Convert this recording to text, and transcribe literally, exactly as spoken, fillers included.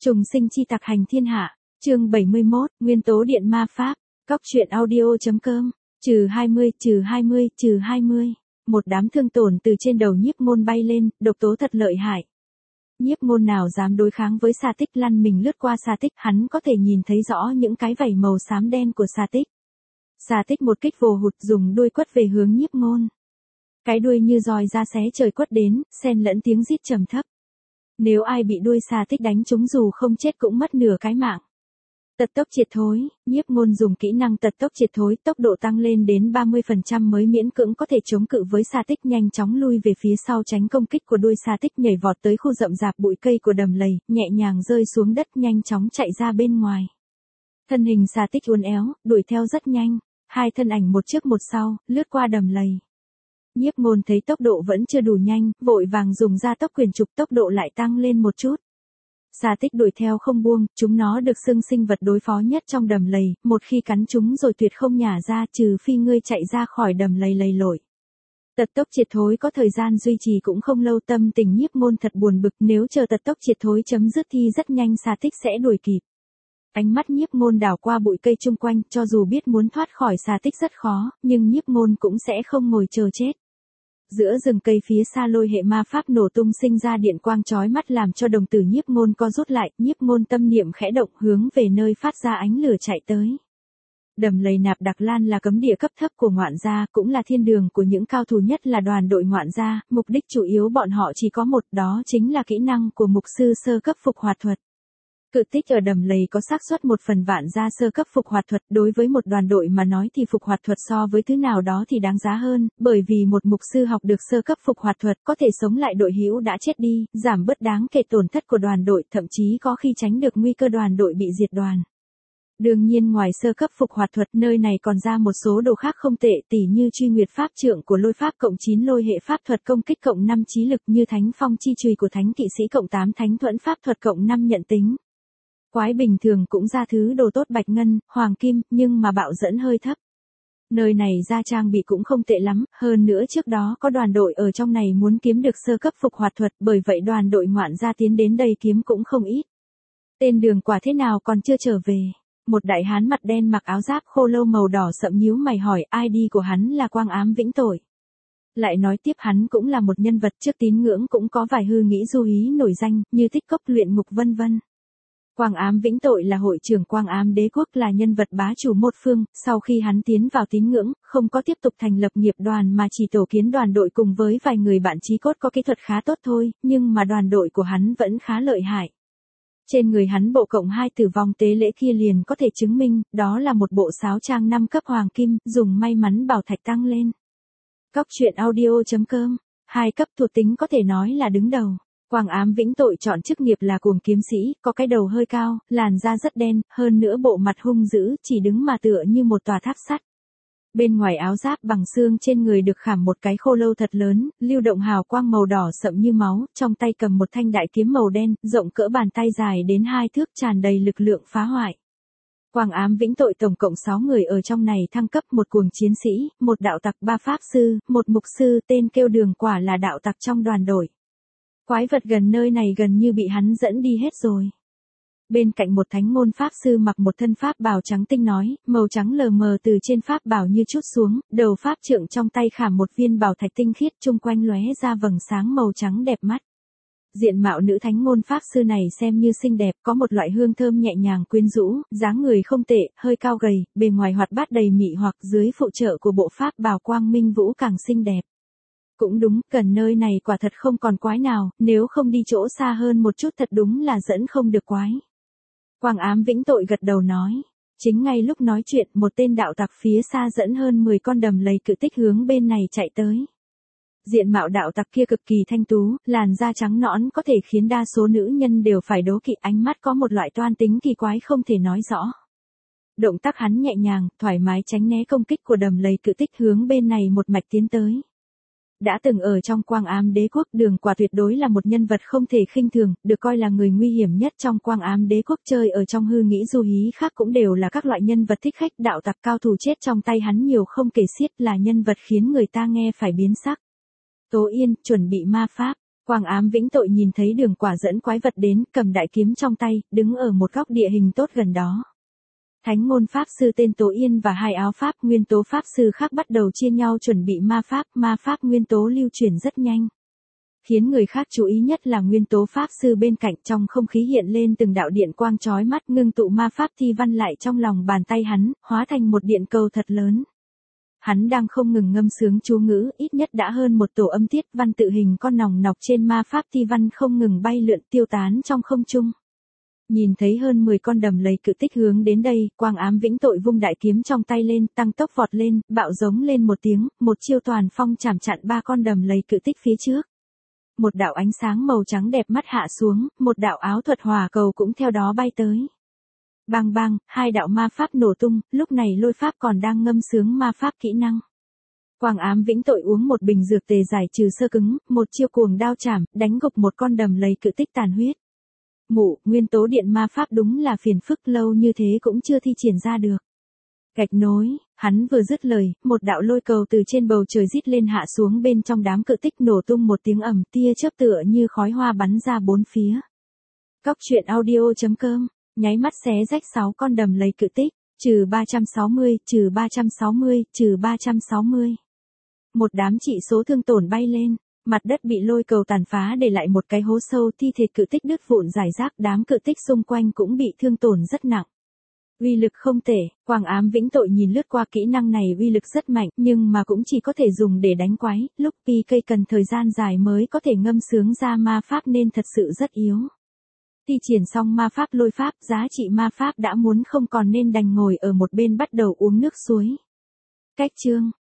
Trùng sinh chi tặc hành thiên hạ, chương bảy mươi mốt, nguyên tố điện ma pháp, cóc truyện audio.com, trừ hai mươi, trừ hai mươi, trừ hai mươi. Một đám thương tổn từ trên đầu Nhiếp Ngôn bay lên, độc tố thật lợi hại. Nhiếp Ngôn nào dám đối kháng với Sa Tích, lăn mình lướt qua Sa Tích, hắn có thể nhìn thấy rõ những cái vảy màu xám đen của Sa Tích. Sa Tích một kích vồ hụt, dùng đuôi quất về hướng Nhiếp Ngôn. Cái đuôi như roi ra xé trời quất đến, xen lẫn tiếng rít trầm thấp. Nếu ai bị đuôi Sa Tích đánh trúng dù không chết cũng mất nửa cái mạng. Tật tốc triệt thối, Nhiếp Ngôn dùng kỹ năng tật tốc triệt thối, tốc độ tăng lên đến ba mươi phần trăm mới miễn cưỡng có thể chống cự với Sa Tích, nhanh chóng lui về phía sau tránh công kích của đuôi Sa Tích, nhảy vọt tới khu rậm rạp bụi cây của đầm lầy, nhẹ nhàng rơi xuống đất, nhanh chóng chạy ra bên ngoài. Thân hình Sa Tích uốn éo, đuổi theo rất nhanh, hai thân ảnh một trước một sau, lướt qua đầm lầy. Nhiếp Ngôn thấy tốc độ vẫn chưa đủ nhanh, vội vàng dùng ra tốc quyền trục, tốc độ lại tăng lên một chút. Sa Tích đuổi theo không buông, chúng nó được xưng sinh vật đối phó nhất trong đầm lầy, một khi cắn chúng rồi tuyệt không nhả ra, trừ phi ngươi chạy ra khỏi đầm lầy lầy lội. Tật tốc triệt thối có thời gian duy trì cũng không lâu, tâm tình Nhiếp Ngôn thật buồn bực, nếu chờ tật tốc triệt thối chấm dứt thì rất nhanh Sa Tích sẽ đuổi kịp. Ánh mắt Nhiếp Ngôn đảo qua bụi cây chung quanh, cho dù biết muốn thoát khỏi Sa Tích rất khó, nhưng Nhiếp Ngôn cũng sẽ không ngồi chờ chết. Giữa rừng cây phía xa lôi hệ ma pháp nổ tung sinh ra điện quang chói mắt làm cho đồng tử Nhiếp Ngôn co rút lại, Nhiếp Ngôn tâm niệm khẽ động hướng về nơi phát ra ánh lửa chạy tới. Đầm lầy Nạp Đặc Lan là cấm địa cấp thấp của ngoạn gia, cũng là thiên đường của những cao thủ nhất là đoàn đội ngoạn gia, mục đích chủ yếu bọn họ chỉ có một, đó chính là kỹ năng của mục sư sơ cấp phục hoạt thuật. Cự tích ở đầm lầy có xác suất một phần vạn ra sơ cấp phục hoạt thuật, đối với một đoàn đội mà nói thì phục hoạt thuật so với thứ nào đó thì đáng giá hơn, bởi vì một mục sư học được sơ cấp phục hoạt thuật có thể sống lại đội hữu đã chết đi, giảm bớt đáng kể tổn thất của đoàn đội, thậm chí có khi tránh được nguy cơ đoàn đội bị diệt đoàn. Đương nhiên ngoài sơ cấp phục hoạt thuật, nơi này còn ra một số đồ khác không tệ, tỉ như truy nguyệt pháp trượng của lôi pháp cộng chín lôi hệ pháp thuật công kích cộng năm trí lực, như thánh phong chi chùy của thánh kỵ sĩ cộng tám thánh thuẫn pháp thuật cộng năm nhận tính. Quái bình thường cũng ra thứ đồ tốt bạch ngân, hoàng kim, nhưng mà bạo dẫn hơi thấp. Nơi này ra trang bị cũng không tệ lắm, hơn nữa trước đó có đoàn đội ở trong này muốn kiếm được sơ cấp phục hoạt thuật, bởi vậy đoàn đội ngoạn gia tiến đến đây kiếm cũng không ít. Tên đường quả thế nào còn chưa trở về. Một đại hán mặt đen mặc áo giáp khô lâu màu đỏ sậm nhíu mày hỏi, i đê của hắn là Quang Ám Vĩnh Tội. Lại nói tiếp hắn cũng là một nhân vật trước tín ngưỡng, cũng có vài hư nghĩ du hí nổi danh, như tích cốc luyện ngục vân vân. Quang Ám Vĩnh Tội là hội trưởng Quang Ám Đế quốc, là nhân vật bá chủ một phương, sau khi hắn tiến vào tín ngưỡng, không có tiếp tục thành lập nghiệp đoàn mà chỉ tổ kiến đoàn đội cùng với vài người bạn chí cốt có kỹ thuật khá tốt thôi, nhưng mà đoàn đội của hắn vẫn khá lợi hại. Trên người hắn bộ cộng hai tử vong tế lễ kia liền có thể chứng minh, đó là một bộ sáo trang năm cấp hoàng kim, dùng may mắn bảo thạch tăng lên. Cóc truyện audio.com, hai cấp thuộc tính có thể nói là đứng đầu. Quang Ám Vĩnh Tội chọn chức nghiệp là cuồng kiếm sĩ, có cái đầu hơi cao, làn da rất đen, hơn nữa bộ mặt hung dữ, chỉ đứng mà tựa như một tòa tháp sắt. Bên ngoài áo giáp bằng xương trên người được khảm một cái khô lâu thật lớn, lưu động hào quang màu đỏ sậm như máu, trong tay cầm một thanh đại kiếm màu đen, rộng cỡ bàn tay dài đến hai thước, tràn đầy lực lượng phá hoại. Quang Ám Vĩnh Tội tổng cộng sáu người ở trong này thăng cấp, một cuồng chiến sĩ, một đạo tặc, ba pháp sư, một mục sư, tên kêu Đường quả là đạo tặc trong đoàn đội. Quái vật gần nơi này gần như bị hắn dẫn đi hết rồi. Bên cạnh một thánh ngôn pháp sư mặc một thân pháp bào trắng tinh nói, màu trắng lờ mờ từ trên pháp bào như chút xuống, đầu pháp trượng trong tay khảm một viên bảo thạch tinh khiết, chung quanh lóe ra vầng sáng màu trắng đẹp mắt. Diện mạo nữ thánh ngôn pháp sư này xem như xinh đẹp, có một loại hương thơm nhẹ nhàng quyến rũ, dáng người không tệ, hơi cao gầy, bề ngoài hoạt bát đầy mị hoặc, dưới phụ trợ của bộ pháp bào quang minh vũ càng xinh đẹp. Cũng đúng, gần nơi này quả thật không còn quái nào, nếu không đi chỗ xa hơn một chút thật đúng là dẫn không được quái. Quang Ám Vĩnh Tội gật đầu nói. Chính ngay lúc nói chuyện, một tên đạo tặc phía xa dẫn hơn mười con đầm lầy cự tích hướng bên này chạy tới. Diện mạo đạo tặc kia cực kỳ thanh tú, làn da trắng nõn có thể khiến đa số nữ nhân đều phải đố kỵ, ánh mắt có một loại toan tính kỳ quái không thể nói rõ. Động tác hắn nhẹ nhàng, thoải mái tránh né công kích của đầm lầy cự tích hướng bên này một mạch tiến tới. Đã từng ở trong Quang Ám Đế quốc, Đường quả tuyệt đối là một nhân vật không thể khinh thường, được coi là người nguy hiểm nhất trong Quang Ám Đế quốc, chơi ở trong hư nghĩ du hí khác cũng đều là các loại nhân vật thích khách, đạo tặc cao thủ chết trong tay hắn nhiều không kể xiết, là nhân vật khiến người ta nghe phải biến sắc. Tố Yên, chuẩn bị ma pháp. Quang ám vĩnh tội nhìn thấy Đường Quả dẫn quái vật đến, cầm đại kiếm trong tay, đứng ở một góc địa hình tốt gần đó. Thánh ngôn pháp sư tên Tố Yên và hai áo pháp nguyên tố pháp sư khác bắt đầu chia nhau chuẩn bị ma pháp, ma pháp nguyên tố lưu truyền rất nhanh. Khiến người khác chú ý nhất là nguyên tố pháp sư bên cạnh, trong không khí hiện lên từng đạo điện quang chói mắt, ngưng tụ ma pháp thi văn lại trong lòng bàn tay hắn, hóa thành một điện cầu thật lớn. Hắn đang không ngừng ngâm sướng chú ngữ, ít nhất đã hơn một tổ âm tiết văn tự hình con nòng nọc trên ma pháp thi văn không ngừng bay lượn tiêu tán trong không trung. Nhìn thấy hơn mười con đầm lầy cự tích hướng đến đây, Quang ám vĩnh tội vung đại kiếm trong tay lên, tăng tốc vọt lên, bạo giống lên một tiếng, một chiêu toàn phong chảm chặn ba con đầm lầy cự tích phía trước. Một đạo ánh sáng màu trắng đẹp mắt hạ xuống, một đạo áo thuật hỏa cầu cũng theo đó bay tới. Bang bang, hai đạo ma pháp nổ tung, lúc này Lôi Pháp còn đang ngâm sướng ma pháp kỹ năng. Quang ám vĩnh tội uống một bình dược tề giải trừ sơ cứng, một chiêu cuồng đao chảm, đánh gục một con đầm lầy cự tích tàn huyết. Mụ, nguyên tố điện ma pháp đúng là phiền phức, lâu như thế cũng chưa thi triển ra được. Gạch nối, hắn vừa dứt lời, một đạo lôi cầu từ trên bầu trời rít lên hạ xuống bên trong đám cự tích, nổ tung một tiếng ầm, tia chớp tựa như khói hoa bắn ra bốn phía. Cóc truyện audio chấm com, nháy mắt xé rách sáu con đầm lầy cự tích, trừ ba trăm sáu mươi, trừ ba trăm sáu mươi, trừ ba trăm sáu mươi. Một đám trị số thương tổn bay lên, mặt đất bị lôi cầu tàn phá để lại một cái hố sâu, thi thể cự tích đứt vụn rải rác, đám cự tích xung quanh cũng bị thương tổn rất nặng. Uy lực không tệ, Quang ám vĩnh tội nhìn lướt qua kỹ năng này, uy lực rất mạnh, nhưng mà cũng chỉ có thể dùng để đánh quái, lúc pê ca cần thời gian dài mới có thể ngâm sướng ra ma pháp nên thật sự rất yếu. Thi triển xong ma pháp Lôi Pháp, giá trị ma pháp đã muốn không còn nên đành ngồi ở một bên bắt đầu uống nước suối. Cách chương